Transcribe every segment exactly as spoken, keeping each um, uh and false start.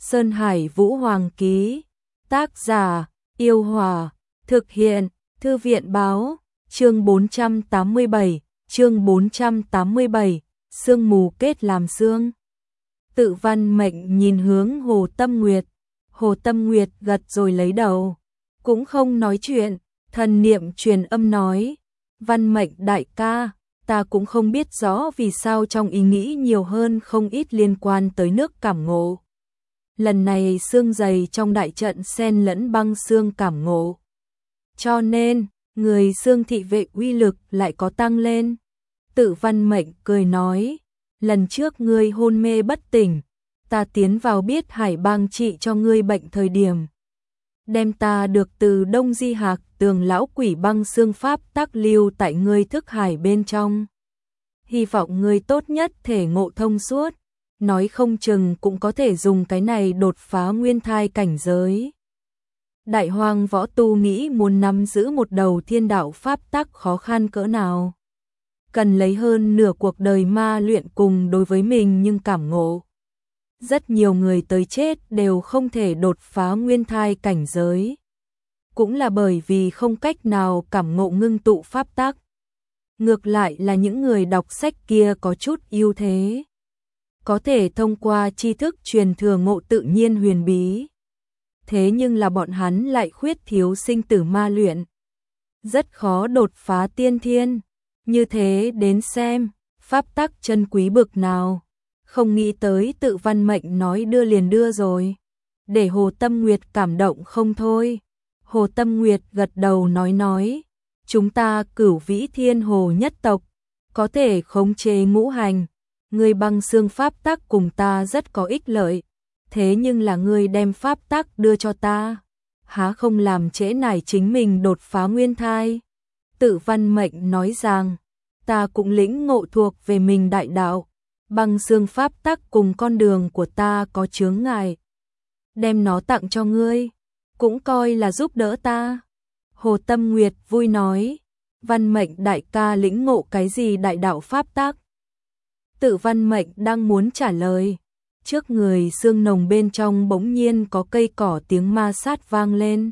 Sơn Hải Vũ Hoàng ký. Tác giả: Yêu Hòa. Thực hiện: Thư viện báo. Chương bốn trăm tám mươi bảy. Chương bốn trăm tám mươi bảy. Sương mù kết làm sương. Tự Văn Mệnh nhìn hướng Hồ Tâm Nguyệt. Hồ Tâm Nguyệt gật rồi lấy đầu, cũng không nói chuyện. Thần niệm truyền âm nói: Văn Mệnh đại ca, ta cũng không biết rõ vì sao trong ý nghĩ nhiều hơn không ít liên quan tới nước cảm ngộ. Lần này sương dày trong đại trận xen lẫn băng sương cảm ngộ, cho nên người sương thị vệ uy lực lại có tăng lên. Tự Văn Mệnh cười nói: lần trước ngươi hôn mê bất tỉnh, ta tiến vào biết hải bang trị cho ngươi bệnh thời điểm, đem ta được từ Đông Di Hạc Tường lão quỷ băng xương pháp tác lưu tại ngươi thức hải bên trong. Hy vọng ngươi tốt nhất thể ngộ thông suốt, nói không chừng cũng có thể dùng cái này đột phá nguyên thai cảnh giới. Đại hoang võ tu nghĩ muốn nắm giữ một đầu thiên đạo pháp tắc khó khăn cỡ nào. Cần lấy hơn nửa cuộc đời ma luyện cùng đối với mình nhưng cảm ngộ. Rất nhiều người tới chết đều không thể đột phá nguyên thai cảnh giới. Cũng là bởi vì không cách nào cảm ngộ ngưng tụ pháp tắc. Ngược lại là những người đọc sách kia có chút ưu thế. Có thể thông qua tri thức truyền thừa ngộ tự nhiên huyền bí. Thế nhưng là bọn hắn lại khuyết thiếu sinh tử ma luyện. Rất khó đột phá tiên thiên. Như thế đến xem, pháp tắc chân quý bực nào. Không nghĩ tới Tự Văn Mệnh nói đưa liền đưa rồi. Để Hồ Tâm Nguyệt cảm động không thôi. Hồ Tâm Nguyệt gật đầu nói nói. Chúng ta Cửu Vĩ Thiên Hồ nhất tộc, có thể khống chế ngũ hành. Ngươi băng xương pháp tắc cùng ta rất có ích lợi. Thế nhưng là ngươi đem pháp tắc đưa cho ta, há không làm trễ nải chính mình đột phá nguyên thai. Tự Văn Mệnh nói rằng, ta cũng lĩnh ngộ thuộc về mình đại đạo. Băng xương pháp tắc cùng con đường của ta có chướng ngại, đem nó tặng cho ngươi, cũng coi là giúp đỡ ta. Hồ Tâm Nguyệt vui nói, Văn Mệnh đại ca lĩnh ngộ cái gì đại đạo pháp tắc? Tự Văn Mệnh đang muốn trả lời, trước người sương nồng bên trong bỗng nhiên có cây cỏ tiếng ma sát vang lên.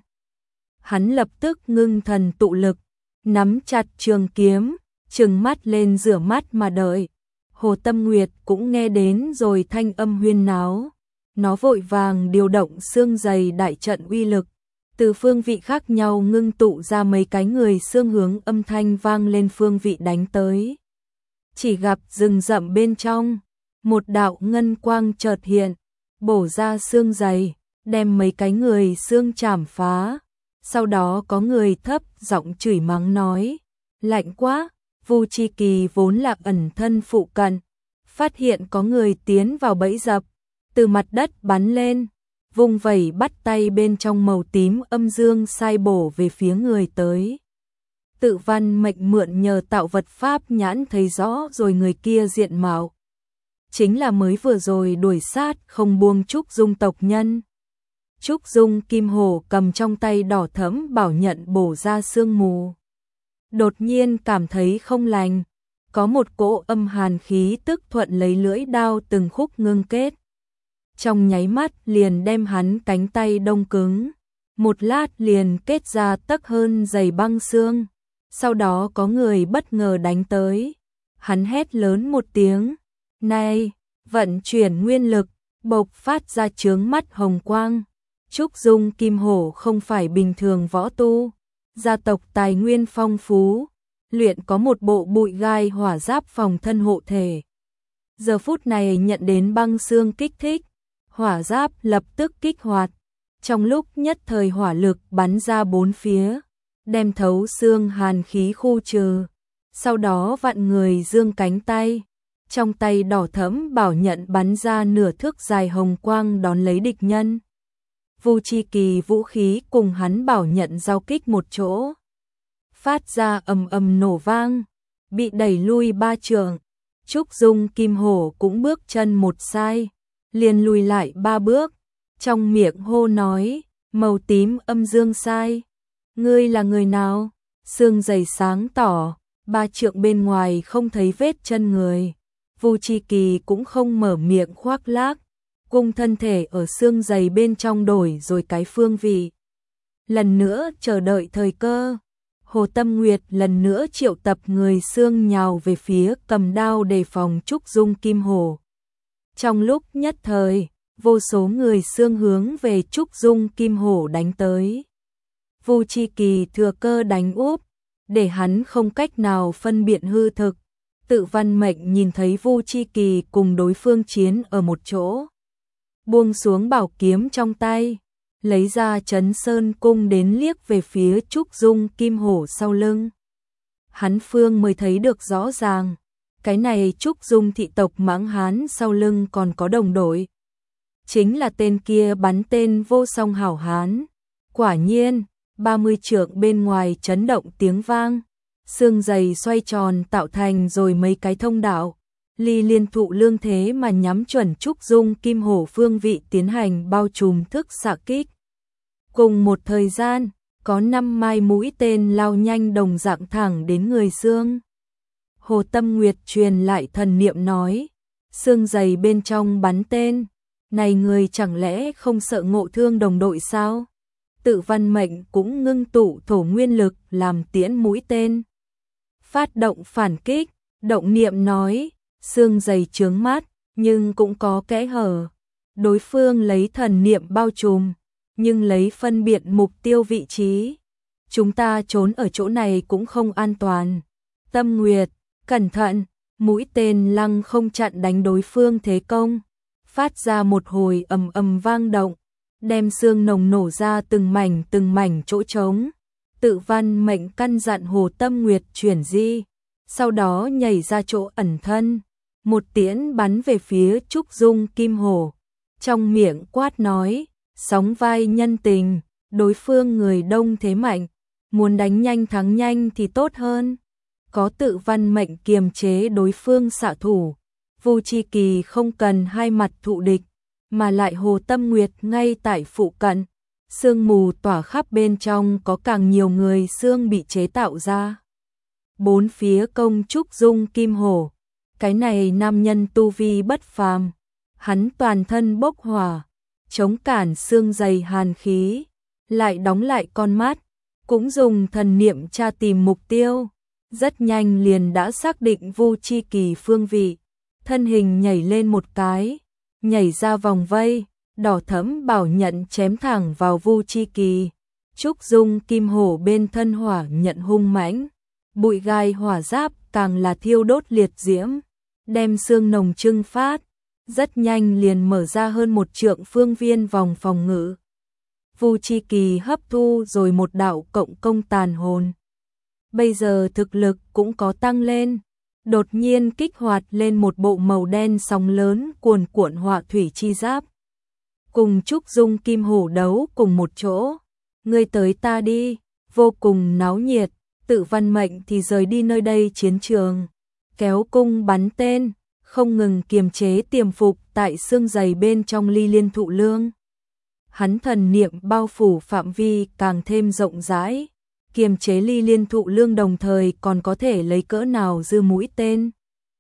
Hắn lập tức ngưng thần tụ lực, nắm chặt trường kiếm, trừng mắt lên rửa mắt mà đợi. Hồ Tâm Nguyệt cũng nghe đến rồi thanh âm huyên náo. Nó vội vàng điều động xương dày đại trận uy lực. Từ phương vị khác nhau ngưng tụ ra mấy cái người xương hướng âm thanh vang lên phương vị đánh tới. Chỉ gặp rừng rậm bên trong, một đạo ngân quang chợt hiện, bổ ra xương dày, đem mấy cái người xương chảm phá. Sau đó có người thấp giọng chửi mắng nói, lạnh quá. Vu Chi Kỳ vốn là ẩn thân phụ cận, phát hiện có người tiến vào bẫy dập, từ mặt đất bắn lên, vung vẩy bắt tay bên trong màu tím âm dương sai bổ về phía người tới. Tự Văn Mệnh mượn nhờ tạo vật pháp nhãn thấy rõ rồi người kia diện mạo. Chính là mới vừa rồi đuổi sát không buông Trúc Dung tộc nhân. Trúc Dung Kim Hổ cầm trong tay đỏ thẫm bảo nhận bổ ra sương mù. Đột nhiên cảm thấy không lành, có một cỗ âm hàn khí tức thuận lấy lưỡi đao từng khúc ngưng kết. Trong nháy mắt liền đem hắn cánh tay đông cứng, một lát liền kết ra tấc hơn dày băng xương. Sau đó có người bất ngờ đánh tới, hắn hét lớn một tiếng, này, vận chuyển nguyên lực, bộc phát ra chướng mắt hồng quang. Trúc Dung Kim Hổ không phải bình thường võ tu. Gia tộc tài nguyên phong phú, luyện có một bộ bụi gai hỏa giáp phòng thân hộ thể. Giờ phút này nhận đến băng xương kích thích, hỏa giáp lập tức kích hoạt. Trong lúc nhất thời hỏa lực bắn ra bốn phía, đem thấu xương hàn khí khu trừ. Sau đó vặn người dương cánh tay, trong tay đỏ thẫm bảo nhận bắn ra nửa thước dài hồng quang đón lấy địch nhân. Vu Chi Kỳ vũ khí cùng hắn bảo nhận giao kích một chỗ, phát ra ầm ầm nổ vang, bị đẩy lui ba trượng. Trúc Dung Kim Hổ cũng bước chân một sai, liền lùi lại ba bước, trong miệng hô nói, màu tím âm dương sai, ngươi là người nào? Xương dày sáng tỏ, ba trượng bên ngoài không thấy vết chân người. Vu Chi Kỳ cũng không mở miệng khoác lác, cung thân thể ở xương giày bên trong đổi rồi cái phương vị. Lần nữa chờ đợi thời cơ, Hồ Tâm Nguyệt lần nữa triệu tập người xương nhào về phía cầm đao đề phòng Trúc Dung Kim Hổ. Trong lúc nhất thời, vô số người xương hướng về Trúc Dung Kim Hổ đánh tới. Vu Chi Kỳ thừa cơ đánh úp, để hắn không cách nào phân biệt hư thực. Tự Văn Mệnh nhìn thấy Vu Chi Kỳ cùng đối phương chiến ở một chỗ, buông xuống bảo kiếm trong tay, lấy ra Trấn Sơn cung đến liếc về phía Trúc Dung Kim Hổ sau lưng. Hắn phương mới thấy được rõ ràng, cái này Trúc Dung thị tộc Mãng Hán sau lưng còn có đồng đội. Chính là tên kia bắn tên vô song hảo hán. Quả nhiên, ba mươi trượng bên ngoài chấn động tiếng vang, xương giày xoay tròn tạo thành rồi mấy cái thông đạo. Ly Liên Thụ Lương thế mà nhắm chuẩn Trúc Dung Kim Hổ phương vị tiến hành bao trùm thức xạ kích. Cùng một thời gian, có năm mai mũi tên lao nhanh đồng dạng thẳng đến người xương. Hồ Tâm Nguyệt truyền lại thần niệm nói, xương giày bên trong bắn tên, này người chẳng lẽ không sợ ngộ thương đồng đội sao? Tự Văn Mệnh cũng ngưng tụ thổ nguyên lực làm tiễn mũi tên. Phát động phản kích, động niệm nói, xương giày chướng mắt, nhưng cũng có kẽ hở. Đối phương lấy thần niệm bao trùm, nhưng lấy phân biệt mục tiêu vị trí. Chúng ta trốn ở chỗ này cũng không an toàn. Tâm Nguyệt, cẩn thận, mũi tên lăng không chặn đánh đối phương thế công. Phát ra một hồi ầm ầm vang động, đem xương nồng nổ ra từng mảnh từng mảnh chỗ trống. Tự Văn Mệnh căn dặn Hồ Tâm Nguyệt chuyển di, sau đó nhảy ra chỗ ẩn thân, một tiễn bắn về phía Trúc Dung Kim Hổ. Trong miệng quát nói, sóng vai nhân tình, đối phương người đông thế mạnh, muốn đánh nhanh thắng nhanh thì tốt hơn. Có Tự Văn Mệnh kiềm chế đối phương xạ thủ, Vu Chi Kỳ không cần hai mặt thụ địch, mà lại Hồ Tâm Nguyệt ngay tại phụ cận. Sương mù tỏa khắp bên trong có càng nhiều người xương bị chế tạo ra. Bốn phía công Trúc Dung Kim Hổ, cái này nam nhân tu vi bất phàm, hắn toàn thân bốc hỏa, chống cản xương dày hàn khí, lại đóng lại con mắt, cũng dùng thần niệm tra tìm mục tiêu, rất nhanh liền đã xác định Vu Chi Kỳ phương vị, thân hình nhảy lên một cái, nhảy ra vòng vây, đỏ thẫm bảo nhận chém thẳng vào Vu Chi Kỳ. Trúc Dung Kim Hổ bên thân hỏa nhận hung mãnh, bụi gai hỏa giáp càng là thiêu đốt liệt diễm, đem xương nồng trưng phát, rất nhanh liền mở ra hơn một trượng phương viên vòng phòng ngự. Vu Chi Kỳ hấp thu rồi một đạo cộng công tàn hồn. Bây giờ thực lực cũng có tăng lên, đột nhiên kích hoạt lên một bộ màu đen sóng lớn cuồn cuộn hỏa thủy chi giáp. Cùng Trúc Dung Kim Hổ đấu cùng một chỗ, ngươi tới ta đi, vô cùng náo nhiệt. Tự Văn Mệnh thì rời đi nơi đây chiến trường, kéo cung bắn tên, không ngừng kiềm chế tiềm phục tại xương giày bên trong Ly Liên Thụ Lương. Hắn thần niệm bao phủ phạm vi càng thêm rộng rãi, kiềm chế Ly Liên Thụ Lương đồng thời còn có thể lấy cỡ nào dư mũi tên,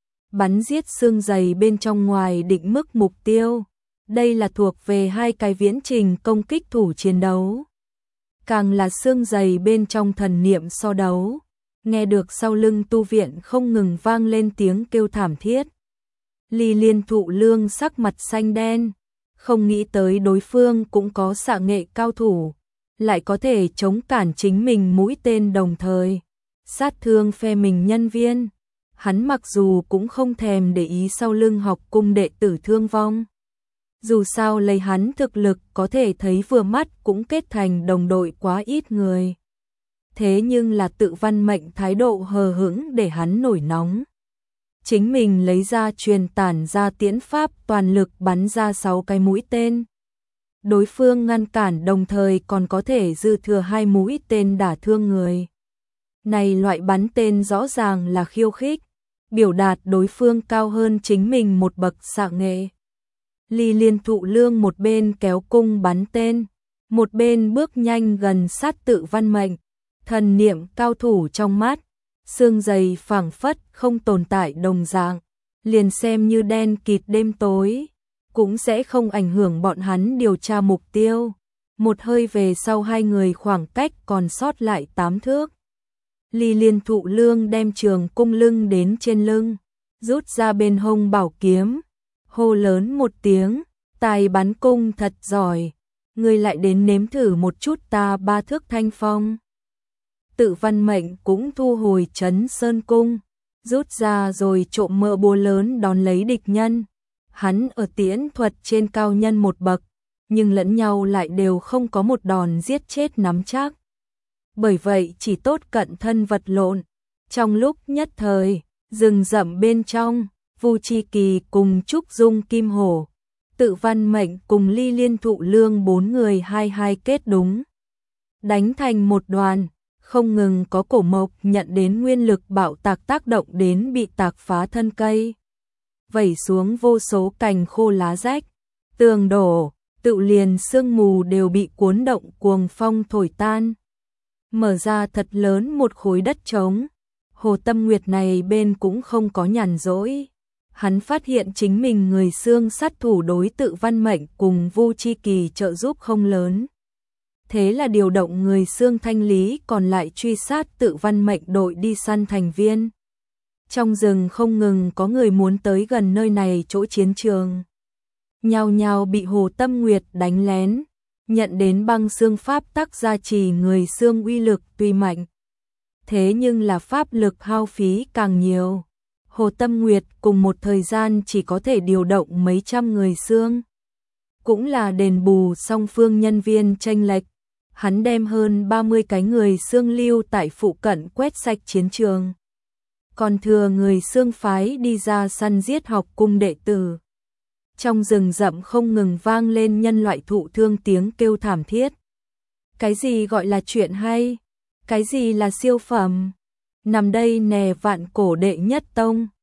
bắn giết xương giày bên trong ngoài định mức mục tiêu. Đây là thuộc về hai cái viễn trình công kích thủ chiến đấu. Càng là xương giày bên trong thần niệm so đấu, nghe được sau lưng tu viện không ngừng vang lên tiếng kêu thảm thiết. Ly Liên Thụ Lương sắc mặt xanh đen, không nghĩ tới đối phương cũng có xạ nghệ cao thủ, lại có thể chống cản chính mình mũi tên đồng thời, sát thương phe mình nhân viên. Hắn mặc dù cũng không thèm để ý sau lưng học cung đệ tử thương vong. Dù sao lấy hắn thực lực có thể thấy vừa mắt cũng kết thành đồng đội quá ít người. Thế nhưng là Tự Văn Mệnh thái độ hờ hững để hắn nổi nóng. Chính mình lấy ra truyền tản ra tiễn pháp toàn lực bắn ra sáu cái mũi tên. Đối phương ngăn cản đồng thời còn có thể dư thừa hai mũi tên đả thương người. Này loại bắn tên rõ ràng là khiêu khích, biểu đạt đối phương cao hơn chính mình một bậc xạ nghệ. Ly Liên Thụ Lương một bên kéo cung bắn tên, một bên bước nhanh gần sát Tự Văn Mệnh, thần niệm cao thủ trong mắt, xương giày phảng phất không tồn tại đồng dạng, liền xem như đen kịt đêm tối. cũng sẽ không ảnh hưởng bọn hắn điều tra mục tiêu. Một hơi về sau hai người khoảng cách còn sót lại tám thước. Ly Liên Thụ Lương đem trường cung lưng đến trên lưng, rút ra bên hông bảo kiếm, hô lớn một tiếng, tài bắn cung thật giỏi, ngươi lại đến nếm thử một chút ta ba thước thanh phong. Tự Văn Mệnh cũng thu hồi Trấn Sơn cung, rút ra rồi trộm mỡ búa lớn đón lấy địch nhân. Hắn ở tiễn thuật trên cao nhân một bậc, nhưng lẫn nhau lại đều không có một đòn giết chết nắm chắc. Bởi vậy chỉ tốt cận thân vật lộn. Trong lúc nhất thời, rừng rậm bên trong, Vu Chi Kỳ cùng Trúc Dung Kim Hổ, Tự Văn Mệnh cùng Ly Liên Thụ Lương bốn người hai hai kết đúng. Đánh thành một đoàn, không ngừng có cổ mộc nhận đến nguyên lực bạo tạc tác động đến bị tạc phá thân cây. Vẩy xuống vô số cành khô lá rách, tường đổ, tự liền sương mù đều bị cuốn động cuồng phong thổi tan. Mở ra thật lớn một khối đất trống. Hồ Tâm Nguyệt này bên cũng không có nhàn rỗi. Hắn phát hiện chính mình người xương sát thủ đối Tự Văn Mệnh cùng Vu Chi Kỳ trợ giúp không lớn. Thế là điều động người xương thanh lý còn lại truy sát Tự Văn Mệnh đội đi săn thành viên. Trong rừng không ngừng có người muốn tới gần nơi này chỗ chiến trường. Nhao nhao bị Hồ Tâm Nguyệt đánh lén, nhận đến băng xương pháp tắc gia trì người xương uy lực tuy mạnh. Thế nhưng là pháp lực hao phí càng nhiều. Hồ Tâm Nguyệt cùng một thời gian chỉ có thể điều động mấy trăm người xương. Cũng là đền bù song phương nhân viên chênh lệch. Hắn đem hơn ba mươi cái người xương lưu tại phụ cận quét sạch chiến trường. Còn thừa người xương phái đi ra săn giết học cung đệ tử. Trong rừng rậm không ngừng vang lên nhân loại thụ thương tiếng kêu thảm thiết. Cái gì gọi là chuyện hay? Cái gì là siêu phẩm? Nằm đây nè vạn cổ đệ nhất tông.